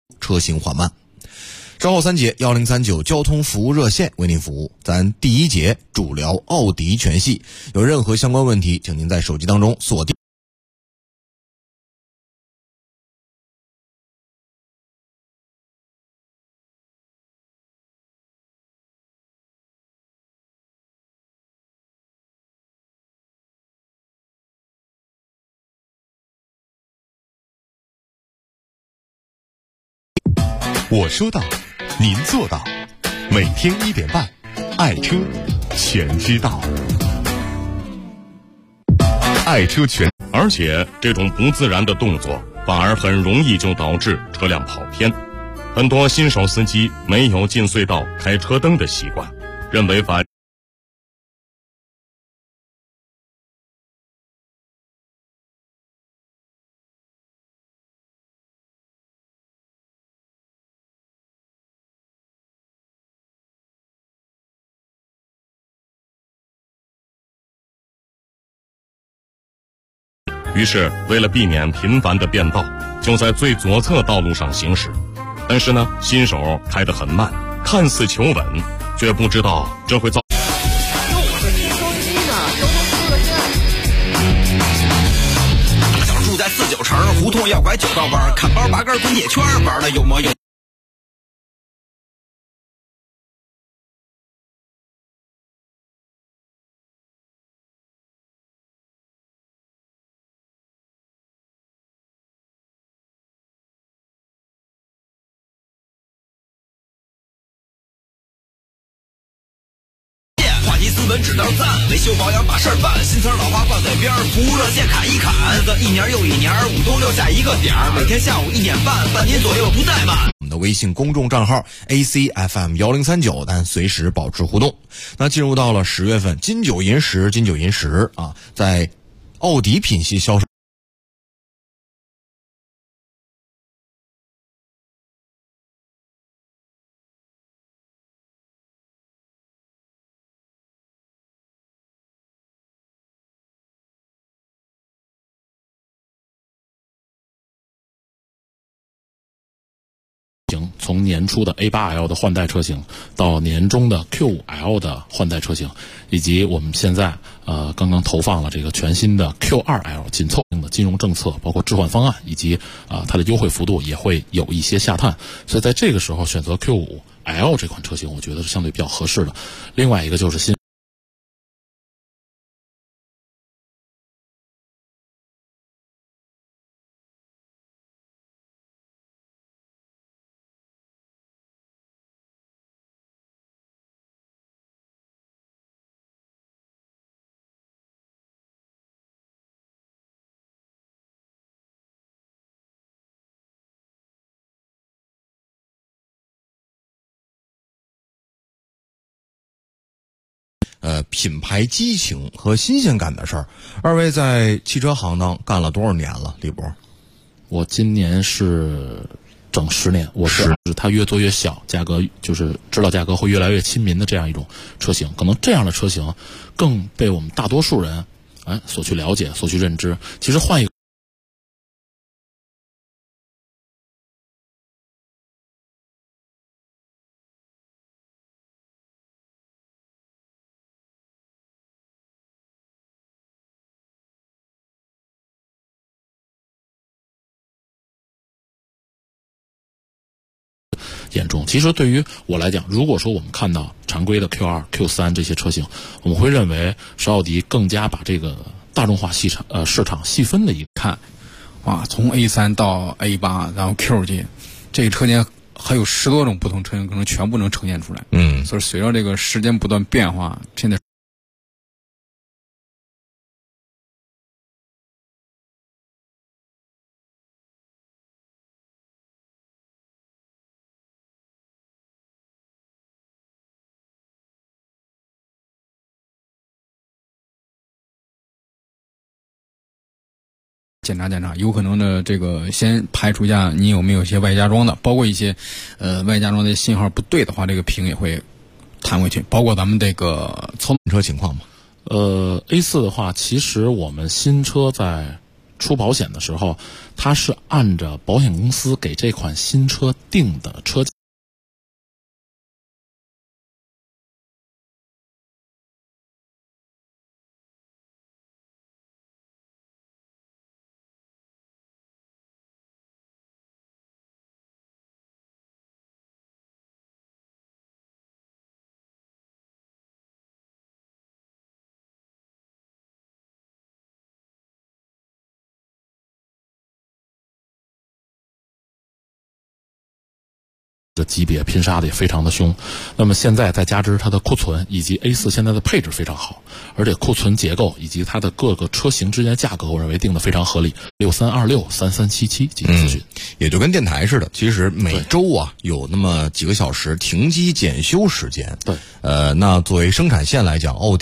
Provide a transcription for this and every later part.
车型缓慢。稍后3节1039交通服务热线为您服务。咱第1节主聊奥迪全系，有任何相关问题，请您在手机当中锁定。 我说到，您做到，每天1点半，爱车全知道。爱车全， 而且这种不自然的动作反而很容易就导致车辆跑偏。很多新手司机没有进隧道开车灯的习惯，认为凡于是为了避免频繁的变道，就在最左侧道路上行驶。但是呢，新手开得很慢，看似求稳，却不知道这会造大小住在49城，胡同要拐9道弯，看包拔根滚铁圈，玩的有模有资本只当赞，维修保养把事儿办，新词老话放嘴边，服务热线砍一砍，1年又1年，5都留下一个点儿，每天下午1点半，半年左右不怠慢。 我们的微信公众账号 ACFM1039，但随时保持互动。那进入到了10月份，金九银十啊，在奥迪品系销售。 从年初的 A8L 的换代车型到年中的 Q5L 的换代车型，以及我们现在刚刚投放了这个全新的 Q2L， 紧凑的金融政策，包括置换方案以及它的优惠幅度也会有一些下探，所以在这个时候选择 Q5L 这款车型，我觉得是相对比较合适的。另外一个就是新品牌激情和新鲜感的事儿，二位在汽车行当干了多少年了？李博， 我今年是整10年，我是它越做越小，价格就是知道价格会越来越亲民的这样一种车型，可能这样的车型更被我们大多数人所去了解、所去认知。其实换一个。严重。其实对于我来讲，如果说我们看到常规的 Q2、Q3 这些车型，我们会认为是奥迪更加把这个大众化市场细分的一看， 从 A3 到 A8， 然后 Q 级，这个车间还有10多种不同车型，可能全部能呈现出来。所以随着这个时间不断变化，现在。检查，有可能的这个先排除一下你有没有一些外加装的，包括一些外加装的信号不对的话，这个屏也会弹回去。包括咱们这个操控车情况嘛。 A4 的话，其实我们新车在出保险的时候，它是按着保险公司给这款新车定的车价。的级别拼杀的也非常的凶，那么现在再加之它的库存以及 A4 现在的配置非常好，而且库存结构以及它的各个车型之间的价格，我认为定的非常合理。63263377进行咨询， 也就跟电台似的，其实每周啊有那么几个小时停机检修时间。 对， 那作为生产线来讲，奥迪。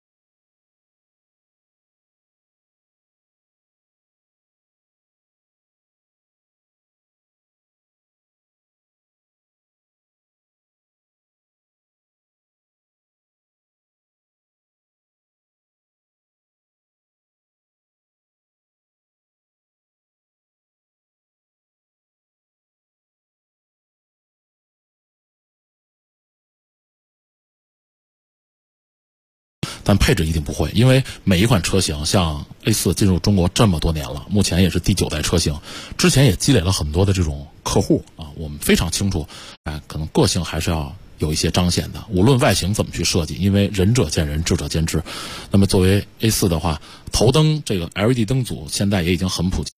但配置一定不会，因为每一款车型，像 A4 进入中国这么多年了，目前也是第9代车型，之前也积累了很多的这种客户啊，我们非常清楚，可能个性还是要有一些彰显的，无论外形怎么去设计，因为仁者见仁，智者见智。那么作为 A4 的话，头灯这个 LED 灯组现在也已经很普及。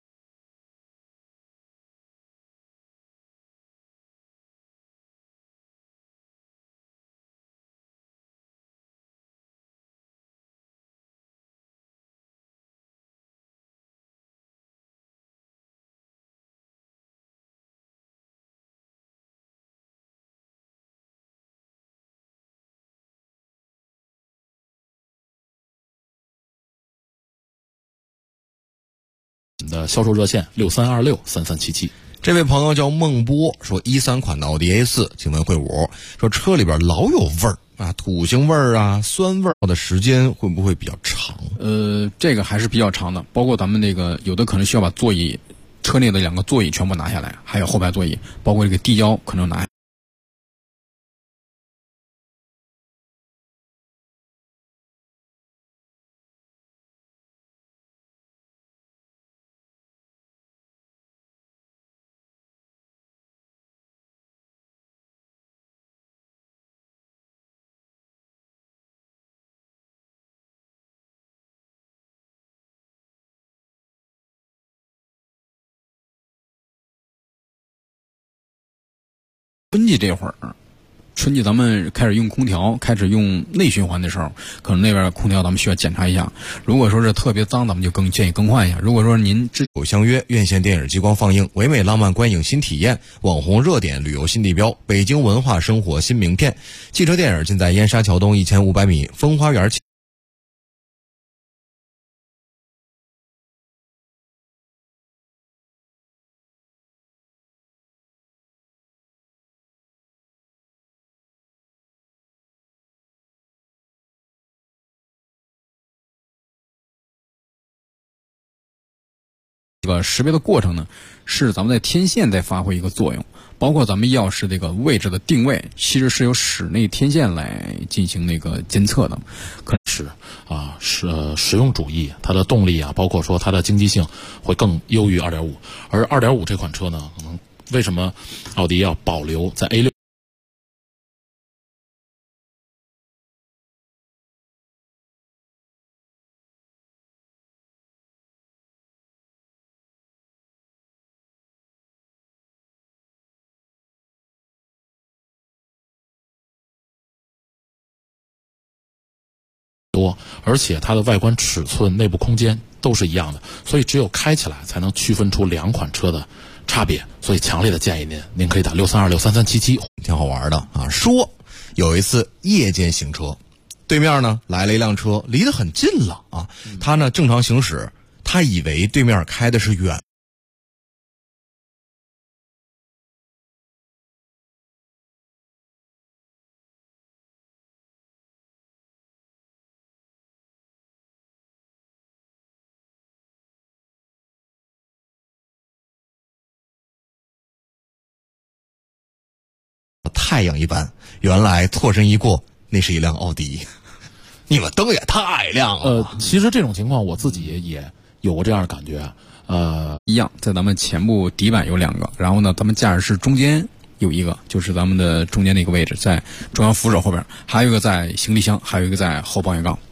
的销售热线63263377。 这位朋友叫孟波，说13款的奥迪 A4，请问会武，说车里边老有味儿啊，土腥味儿啊，酸味儿的时间会不会比较长？ 这个还是比较长的，包括咱们那个有的可能需要把座椅车内的2个座椅全部拿下来，还有后排座椅，包括这个地胶可能拿下来。春季这会儿，春季咱们开始用空调，开始用内循环的时候，可能那边空调咱们需要检查一下。如果说是特别脏，咱们就建议更换一下。如果说您有相约，院线电影激光放映，唯美浪漫观影新体验，网红热点旅游新地标，北京文化生活新名片。汽车电影尽在燕莎桥东1500米风花园。 这个识别的过程呢，是咱们在天线在发挥一个作用，包括咱们钥匙这个位置的定位，其实是由室内天线来进行那个监测的。 可是啊，实用主义，它的动力啊，包括说它的经济性会更优于 2.5， 而 2.5 这款车呢，可能为什么奥迪要保留在 A6？多，而且它的外观尺寸、内部空间都是一样的，所以只有开起来才能区分出2款车的差别。所以强烈的建议您可以打63263377， 挺好玩的啊。说有一次夜间行车，对面呢来了一辆车，离得很近了啊，他呢正常行驶，他以为对面开的是远。 太阳一般。原来错身一过，那是一辆奥迪。你们灯也太亮了。 其实这种情况我自己也有过这样的感觉。 一样，在咱们前部底板有2个，然后呢，咱们驾驶室中间有一个，就是咱们的中间那个位置，在中央扶手后边，还有一个在行李箱，还有一个在后保险杠。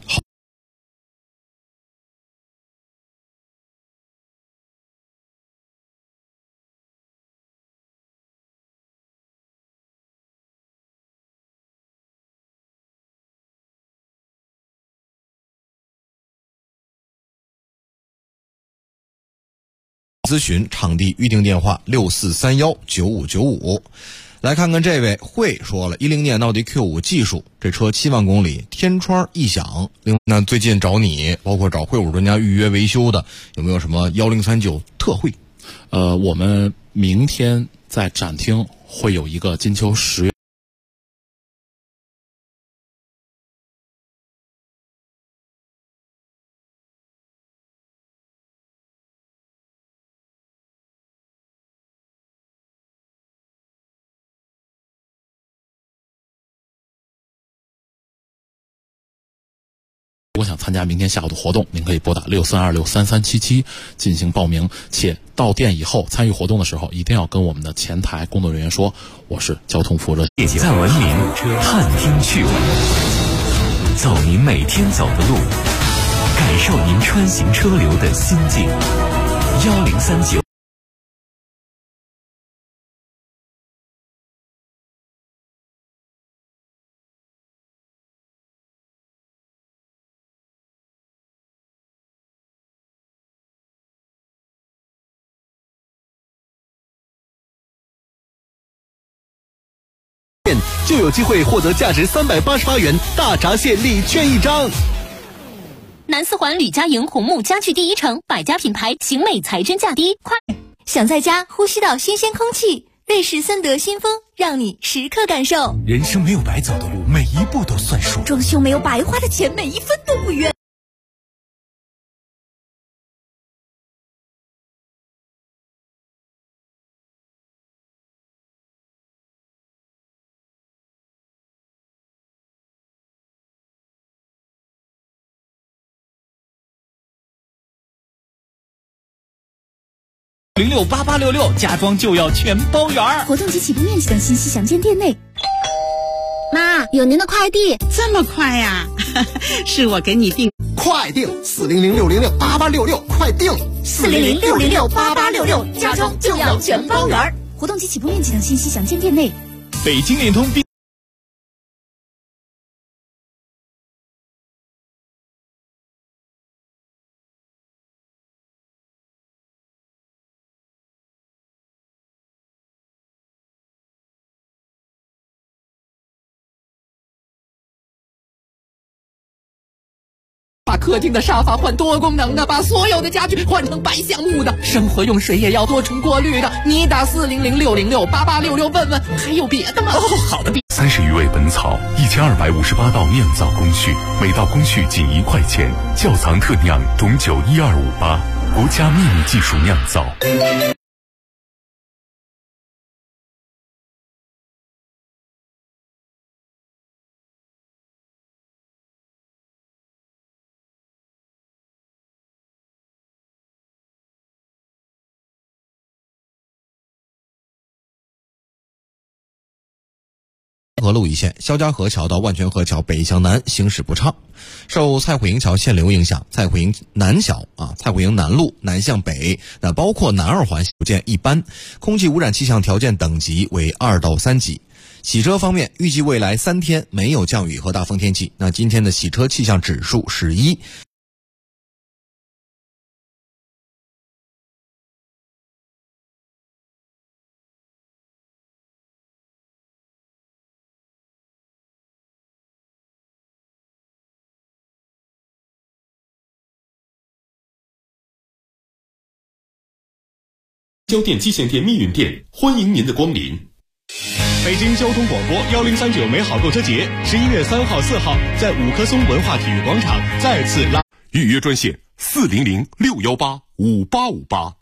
咨询场地预订电话64319595。来看看这位会说了，10年奥迪 Q5 技术，这车7万公里，天窗异响。那最近找你，包括找会武专家预约维修的，有没有什么1039特惠？ 我们明天在展厅会有一个金秋10月。如果想参加明天下午的活动，您可以拨打63263377进行报名，且到店以后参与活动的时候，一定要跟我们的前台工作人员说，我是交通服务热线。 在文明探听趣闻，走您每天走的路，感受您穿行车流的心境。1039。 就有机会获得价值388元大闸蟹礼券1张。 南四环吕家营红木家具第一城，百家品牌，型美材真价低，快！ 想在家呼吸到新鲜空气，瑞士森德新风让你时刻感受。 人生没有白走的路，每一步都算数。 装修没有白花的钱，每一分都不冤。 068866家装就要全包圆。 活动及起步面积等信息详见店内。妈，有您的快递。 这么快呀？是我给你订。 快订400-606-8866，快订 400-606-8866，家装就要全包圆。活动及起步面积等信息详见店内。 北京联通把客厅的沙发换多功能的，把所有的家具换成白橡木的，生活用水也要多重过滤的。你打400-606-8866问问，还有别的吗？哦，好的。 30余味本草，1258道酿造工序，每道工序仅1块钱。窖藏特酿董酒12588，国家秘密技术酿造。 河路一线肖家河桥到万泉河桥北向南行驶不畅，受蔡虎营桥限流影响，蔡虎营南桥蔡虎营南路南向北，那包括南二环不见一般，空气污染气象条件等级为2到3级。洗车方面，预计未来3天没有降雨和大风天气，那今天的洗车气象指数是1。 交电机线店密云店欢迎您的光临。 北京交通广播1039美好购车节11月3号、4号在五棵松文化体育广场再次拉预约专线400-618-5858。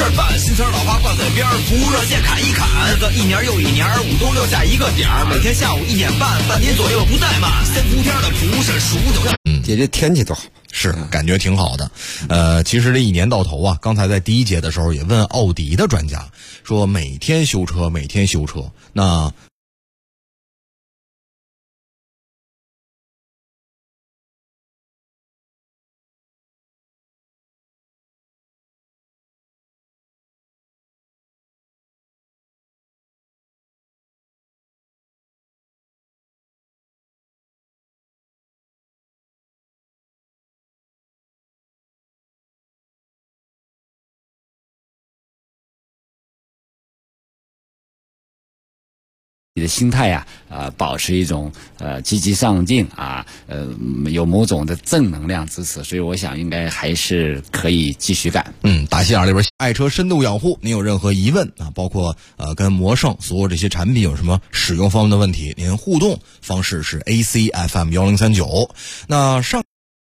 事儿办，新词老话挂嘴边，服务热线砍一砍，一年又一年，5都6下一个点儿，每天下午1点半，半点左右不怠慢，先伏天的不是数的。 姐这天气多好， 是感觉挺好的。其实这一年到头啊，刚才在第一节的时候也问奥迪的专家说，每天修车，每天修车，那你的心态呀，保持一种积极上进啊，有某种的正能量支持，所以我想应该还是可以继续干。 大心眼里边爱车深度养护，您有任何疑问啊，包括跟魔圣所有这些产品有什么使用方面的问题，您互动方式是 ACFM1039。那上。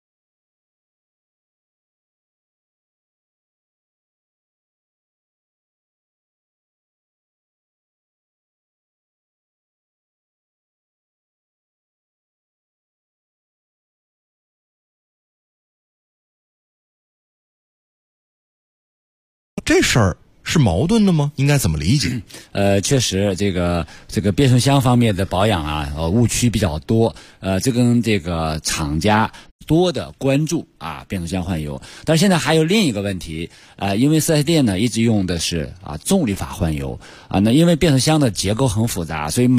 这事儿是矛盾的吗？应该怎么理解？ 确实，这个变速箱方面的保养啊，误区比较多。这跟这个厂家多的关注啊，变速箱换油。但是现在还有另一个问题因为 4S 店呢一直用的是重力法换油啊，那因为变速箱的结构很复杂，所以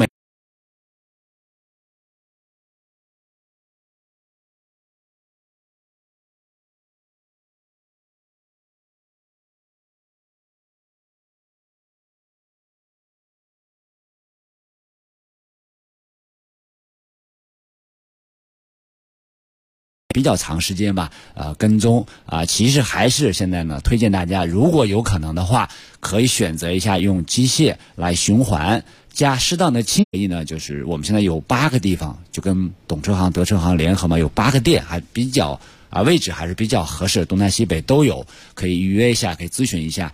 比较长时间吧，跟踪其实还是现在呢，推荐大家如果有可能的话，可以选择一下用机械来循环，加适当的清理呢，就是我们现在有8个地方，就跟懂车行、德车行联合嘛，有8个店，还比较位置还是比较合适，东南西北都有，可以预约一下，可以咨询一下。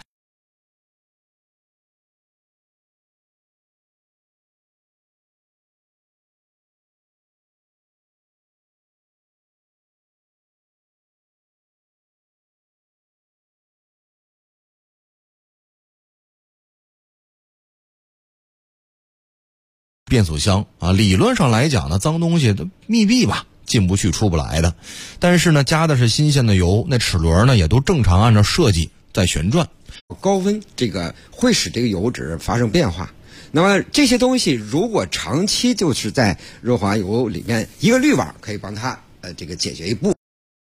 变速箱理论上来讲呢，脏东西都密闭吧，进不去出不来的。但是呢，加的是新鲜的油，那齿轮呢也都正常按照设计在旋转。 高温这个会使这个油脂发生变化。那么这些东西如果长期就是在润滑油里面，一个滤网可以帮它这个解决一部分。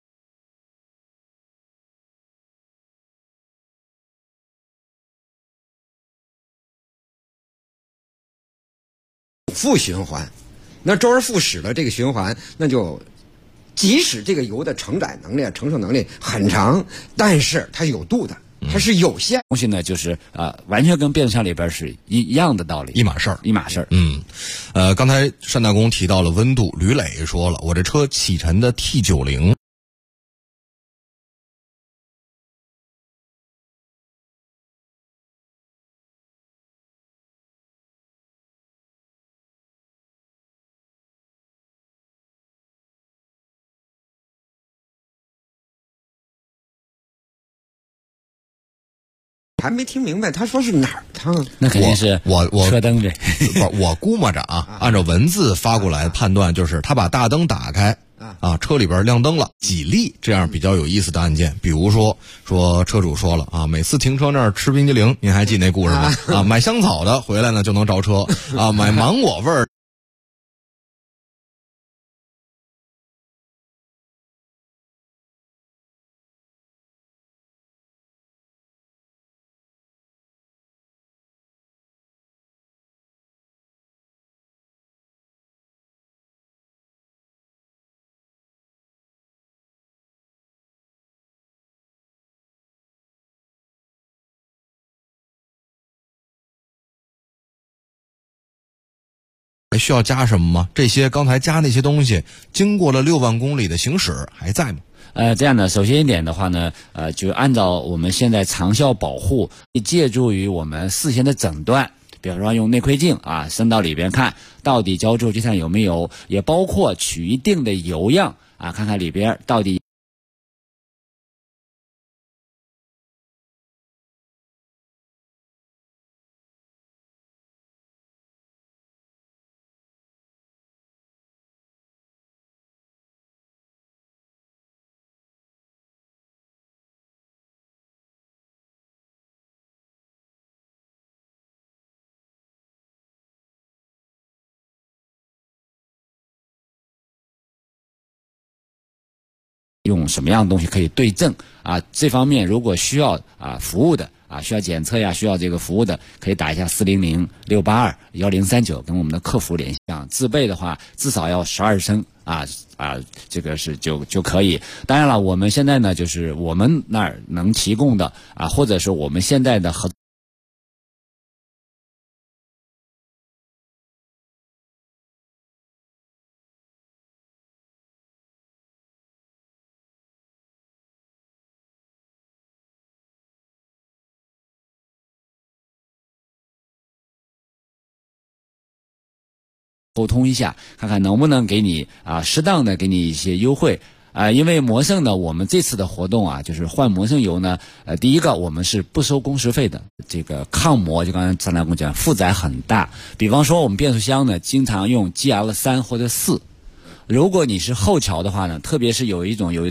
负循环，那周而复始的这个循环，那就即使这个油的承载能力、承受能力很长，但是它是有度的，它是有限。 东西呢，就是完全跟变速箱里边是一样的道理， 一码事儿。刚才单大公提到了温度，吕磊说了，我这车启辰的 T90。 还没听明白，他说是哪儿烫？ 那肯定是我车灯呗。 我估摸着按照文字发过来判断，就是他把大灯打开车里边亮灯了，几例这样比较有意思的案件。比如说车主说了每次停车那儿吃冰激凌，您还记那故事吗？买香草的回来呢就能着车买芒果味儿。需要加什么吗？这些刚才加那些东西，经过了6万公里的行驶还在吗？ 这样呢，首先一点的话呢，就按照我们现在长效保护，借助于我们事先的诊断，比方说用内窥镜啊，伸到里边看到底胶质基上有没有，也包括取一定的油样啊，看看里边到底。用什么样的东西可以对症啊？这方面如果需要服务的需要检测呀，需要这个服务的，可以打一下400-682-1039，跟我们的客服联系。自备的话，至少要12升这个是就可以。当然了，我们现在呢，就是我们那儿能提供的或者是我们现在的合作。沟通一下，看看能不能给你适当的给你一些优惠因为魔圣呢，我们这次的活动就是换魔圣油呢，第一个我们是不收工时费的。这个抗磨就刚才张大工讲，负载很大。比方说我们变速箱呢，经常用 GL3 或者4，如果你是后桥的话呢，特别是有一种。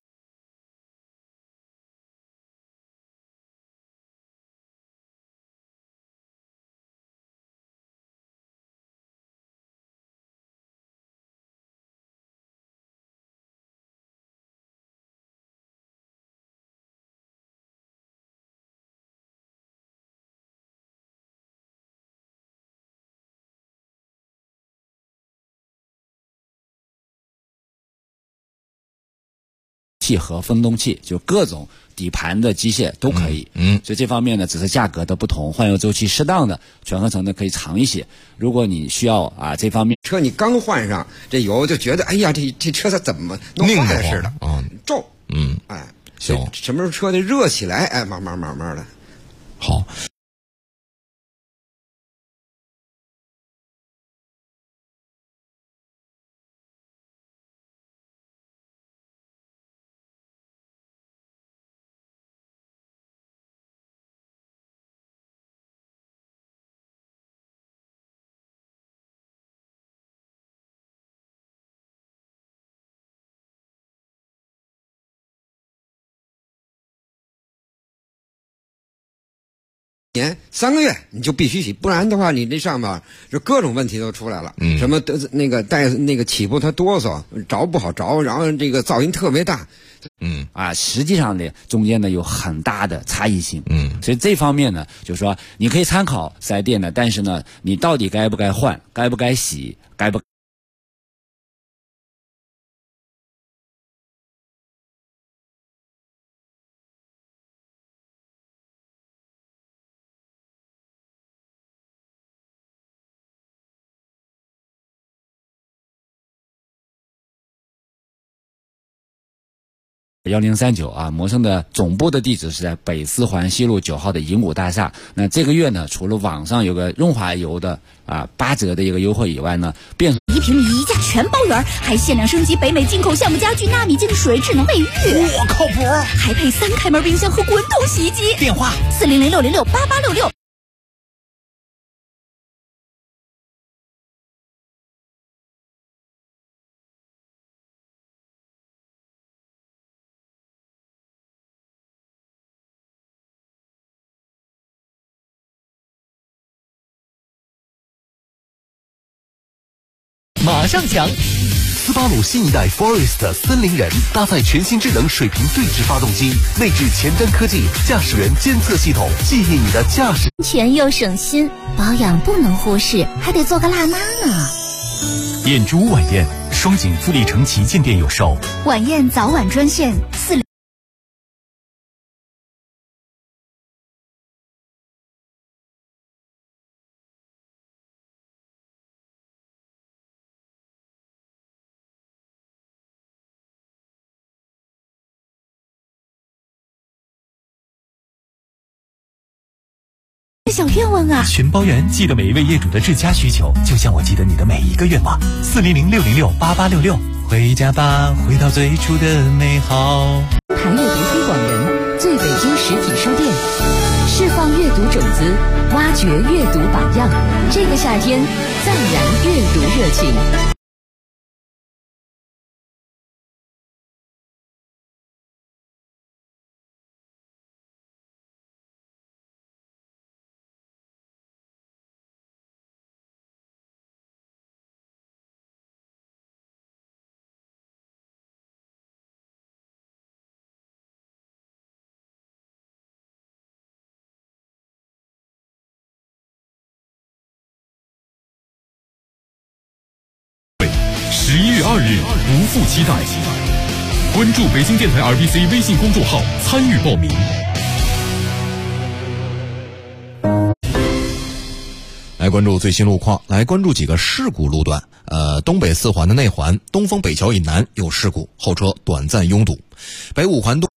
器和分动器，就各种底盘的机械都可以。所以这方面呢，只是价格的不同，换油周期适当的，全合成的可以长一些。如果你需要这方面， 车你刚换上这油就觉得，哎呀，这车它怎么弄坏了似的皱。 行， 什么时候车得热起来？慢慢的。 好。 年3个月你就必须洗，不然的话你这上面就各种问题都出来了。什么带起步它哆嗦，着不好着，然后这个噪音特别大。 实际上呢，中间呢有很大的差异性。所以这方面呢，就是说你可以参考4S店的，但是呢，你到底该不该换，该不该洗，该不。1039魔圣的总部的地址是在北四环西路9号的银谷大厦。那这个月呢，除了网上有个润滑油的8折的一个优惠以外呢， 1平米宜家全包圆，还限量升级北美进口橡木家具纳米净水智能卫浴， 哇，靠谱！ 还配3开门冰箱和滚筒洗衣机。 电话 400-606-8866。 马上抢！ 斯巴鲁新一代 Forest 森林人搭载全新智能水平对置发动机，内置前瞻科技驾驶员监测系统，记忆你的驾驶。 安全又省心，保养不能忽视，还得做个辣妈呢。 燕珠晚宴，双井富力城旗舰店有售。 晚宴早晚专线4。 小愿望啊！ 全包圆记得每一位业主的至佳需求，就像我记得你的每一个愿望。400-606-8866，回家吧，回到最初的美好。 台阅读推广人，最北京实体书店，释放阅读种子，挖掘阅读榜样。这个夏天，再燃阅读热情。 11月2日，不负期待，关注北京电台 RBC 微信公众号参与报名。 来关注最新路况，来关注几个事故路段。东北四环的内环东风北桥以南有事故，后车短暂拥堵。北五环东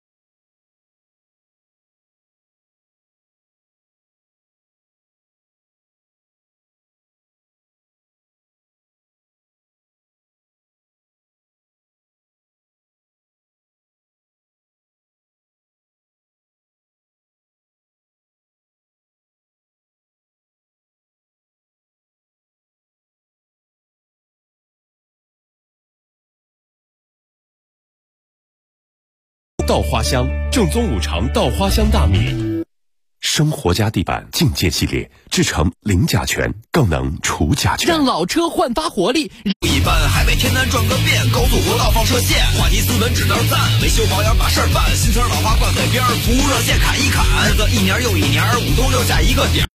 稻花香正宗五常稻花香大米， 生活家地板境界系列制成零甲醛，更能除甲醛， 让老车焕发活力。 一般海北天南转个遍，高速国道放射线，话题资本指导站，维修保养把事儿办，新村老花挂嘴边，服务热线砍一砍，一年又一年，5冬6夏一个点。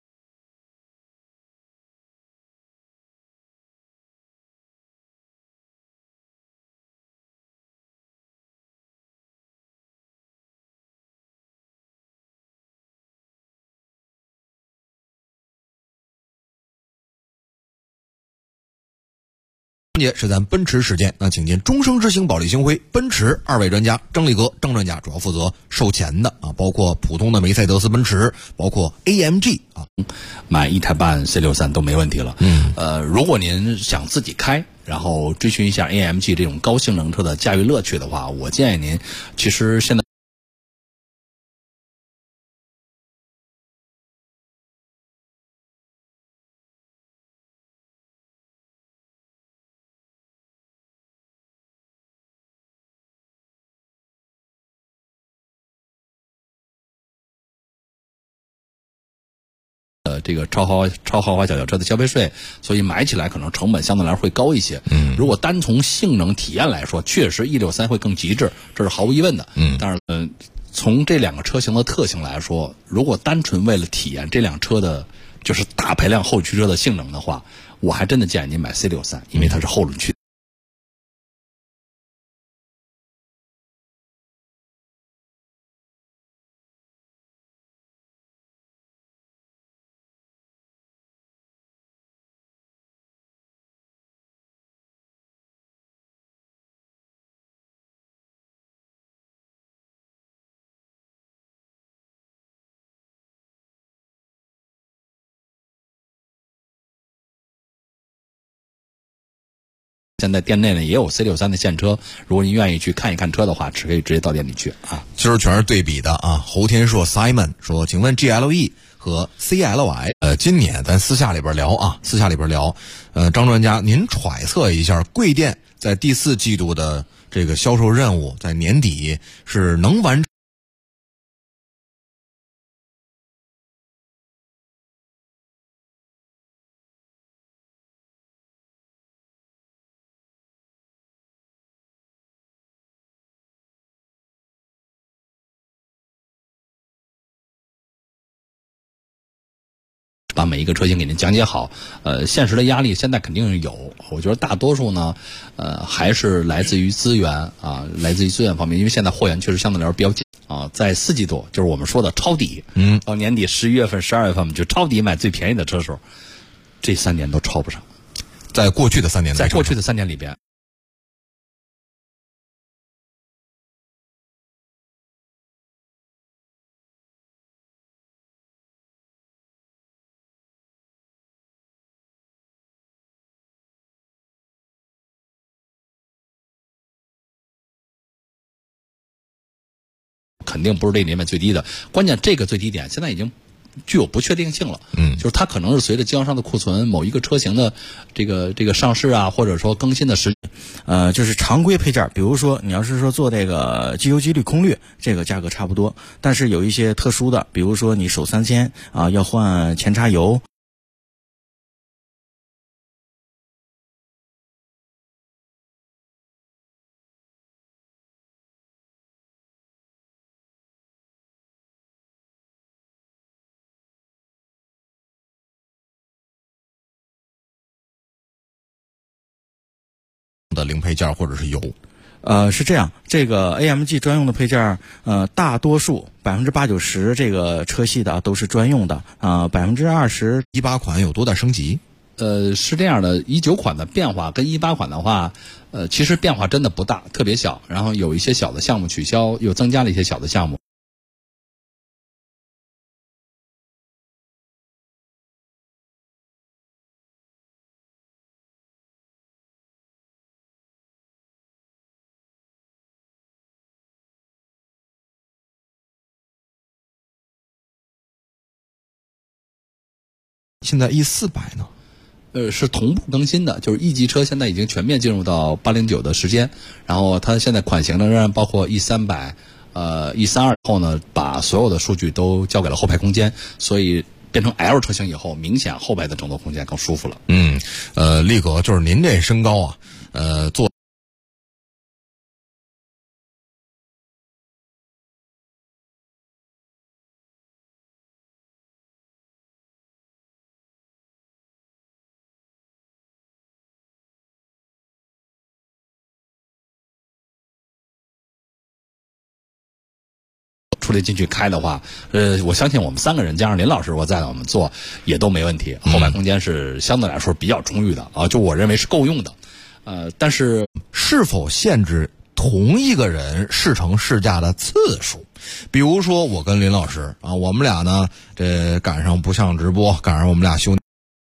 节是咱奔驰事件，那请进终生之星保利星辉奔驰2位专家，郑立哥郑专家主要负责售前的啊，包括普通的梅赛德斯奔驰，包括 AMG 啊， 买1.5台 C63都没问题了。如果您想自己开，然后追寻一下 AMG 这种高性能车的驾驭乐趣的话，我建议您其实现在这个超豪华小轿车的消费税，所以买起来可能成本相对来说会高一些。如果单从性能体验来说，确实163会更极致，这是毫无疑问的。但是从这两个车型的特性来说，如果单纯为了体验这辆车的就是大排量后驱车的性能的话，我还真的建议您买 C63，因为它是后轮驱。现在店内呢也有 C63的现车，如果您愿意去看一看车的话，可以直接到店里去啊。 今儿全是对比的啊。侯天硕 Simon 说，请问 GLE 和 CLI， 今年咱私下里边聊啊，张专家，您揣测一下，贵店在第4季度的这个销售任务，在年底是能完成？ 把每一个车型给您讲解好，现实的压力现在肯定是有，我觉得大多数呢，还是来自于资源啊，来自于资源方面，因为现在货源确实相对来说比较紧啊，在4季度就是我们说的抄底，到年底11月份、12月份就抄底买最便宜的车时候，这3年都抄不上， 在过去的3年里边。 肯定不是这里面最低的。关键这个最低点现在已经具有不确定性了，就是它可能是随着经销商的库存某一个车型的这个上市啊，或者说更新的时间， 就是常规配件，比如说你要是说做这个机油机滤空滤，这个价格差不多，但是有一些特殊的，比如说你手3000啊，要换前叉油。 的零配件或者是油， 是这样，这个 AMG 专用的配件，大多数80%-90%这个车系的都是专用的，20%18 款有多大升级？ 是这样的，19款的变化跟18款的话，其实变化真的不大，特别小，然后有一些小的项目取消，又增加了一些小的项目。 现在 E400呢？ 是同步更新的，就是 E 级车现在已经全面进入到809的时间，然后它现在款型呢仍然包括 E300、E32后呢，把所有的数据都交给了后排空间，所以变成 L 车型以后，明显后排的整座空间更舒服了。 力哥，就是您这身高啊，做。 出来进去开的话，我相信我们3个人加上林老师，我在我们坐也都没问题。后排空间是相对来说比较充裕的啊，就我认为是够用的。但是是否限制同一个人试乘试驾的次数？比如说我跟林老师啊，我们俩呢，这赶上不上直播，赶上我们俩休。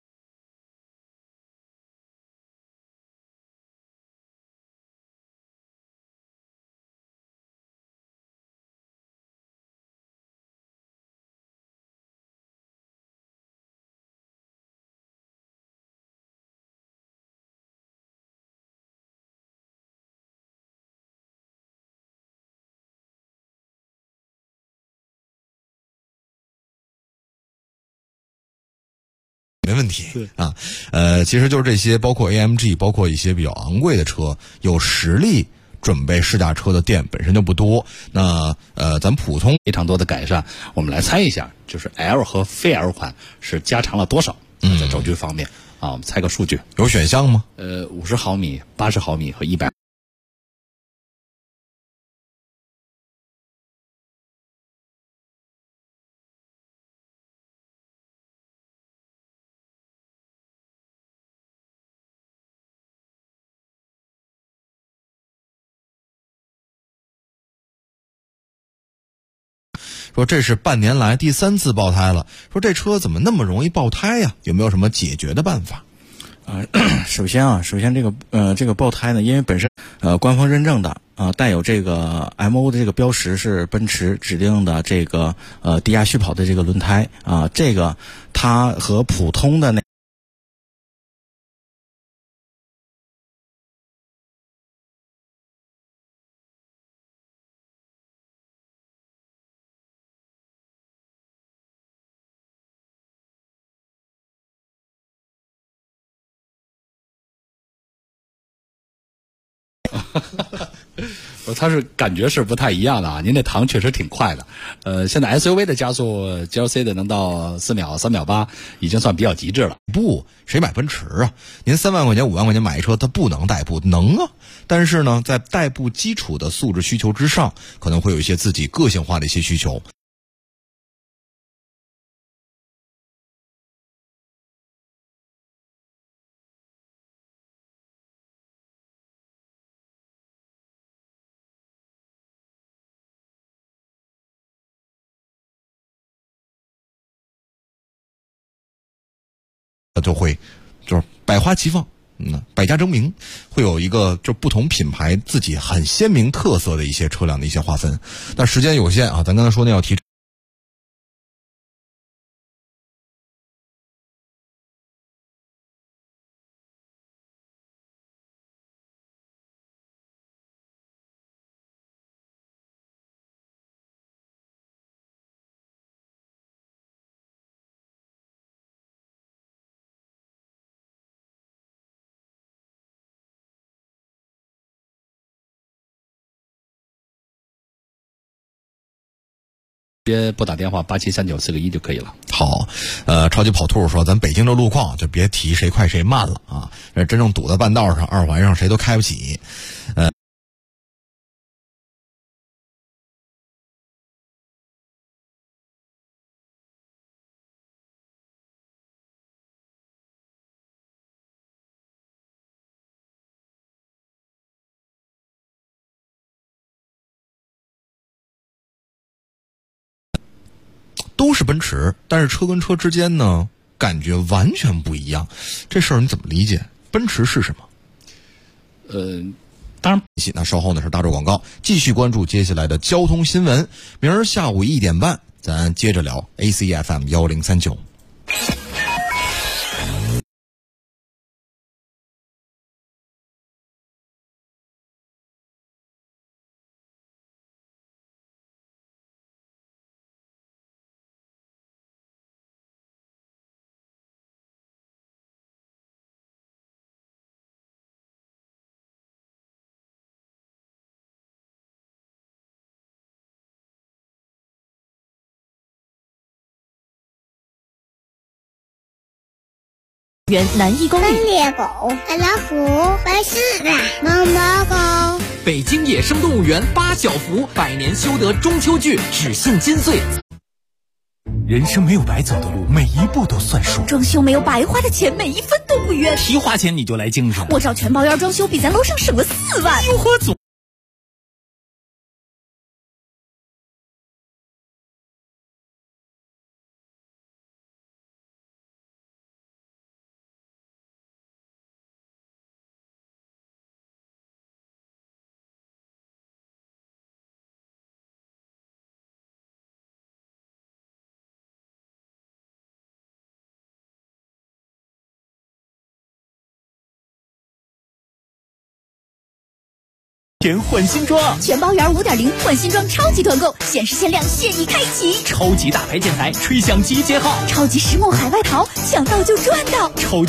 没问题啊，其实就是这些，包括 AMG， 包括一些比较昂贵的车，有实力准备试驾车的店本身就不多。那咱普通非常多的改善，我们来猜一下，就是 L 和非 L 款是加长了多少？在轴距方面啊，我们猜个数据， 有选项吗 ？50毫米、80毫米和100。 说这是半年来第3次爆胎了，说这车怎么那么容易爆胎呀？有没有什么解决的办法？ 首先这个爆胎呢，因为本身官方认证的带有这个 MO 的这个标识是奔驰指定的这个低压续跑的这个轮胎啊，这个它和普通的它是感觉是不太一样的啊，您这糖确实挺快的。现在 SUV 的加速 GLC 的能到4秒、3秒8，已经算比较极致了。 不，谁买奔驰啊？您3万块钱、5万块钱买一车，它不能代步，能啊。但是呢，在代步基础的素质需求之上，可能会有一些自己个性化的一些需求。就会就是百花齐放， 百家争鸣，会有一个就不同品牌自己很鲜明特色的一些车辆的一些划分。那时间有限啊，咱刚才说呢要提直接拨打电话873941就可以了。 好，超级跑兔说咱北京的路况就别提谁快谁慢了啊，真正堵在半道上，二环上谁都开不起。都是奔驰，但是车跟车之间呢，感觉完全不一样。这事儿你怎么理解？奔驰是什么？当然，那稍后呢是大洲广告，继续关注接下来的交通新闻。明儿下午1点半，咱接着聊 ACFM 1039。 南1公里， 猎狗、白老虎、白狮子、猫猫狗。 北京野生动物园8小福100年修得中秋剧只庆金穗。 人生没有白走的路，每一步都算数。 装修没有白花的钱，每一分都不冤。 提花钱你就来精神。 我找全包院装修比咱楼上省了4万。 哟呵，总。换新装， 全包圆5.0换新装超级团购，限时限量，现已开启。 超级大牌建材，吹响集结号， 超级实木海外淘，抢到就赚到。 超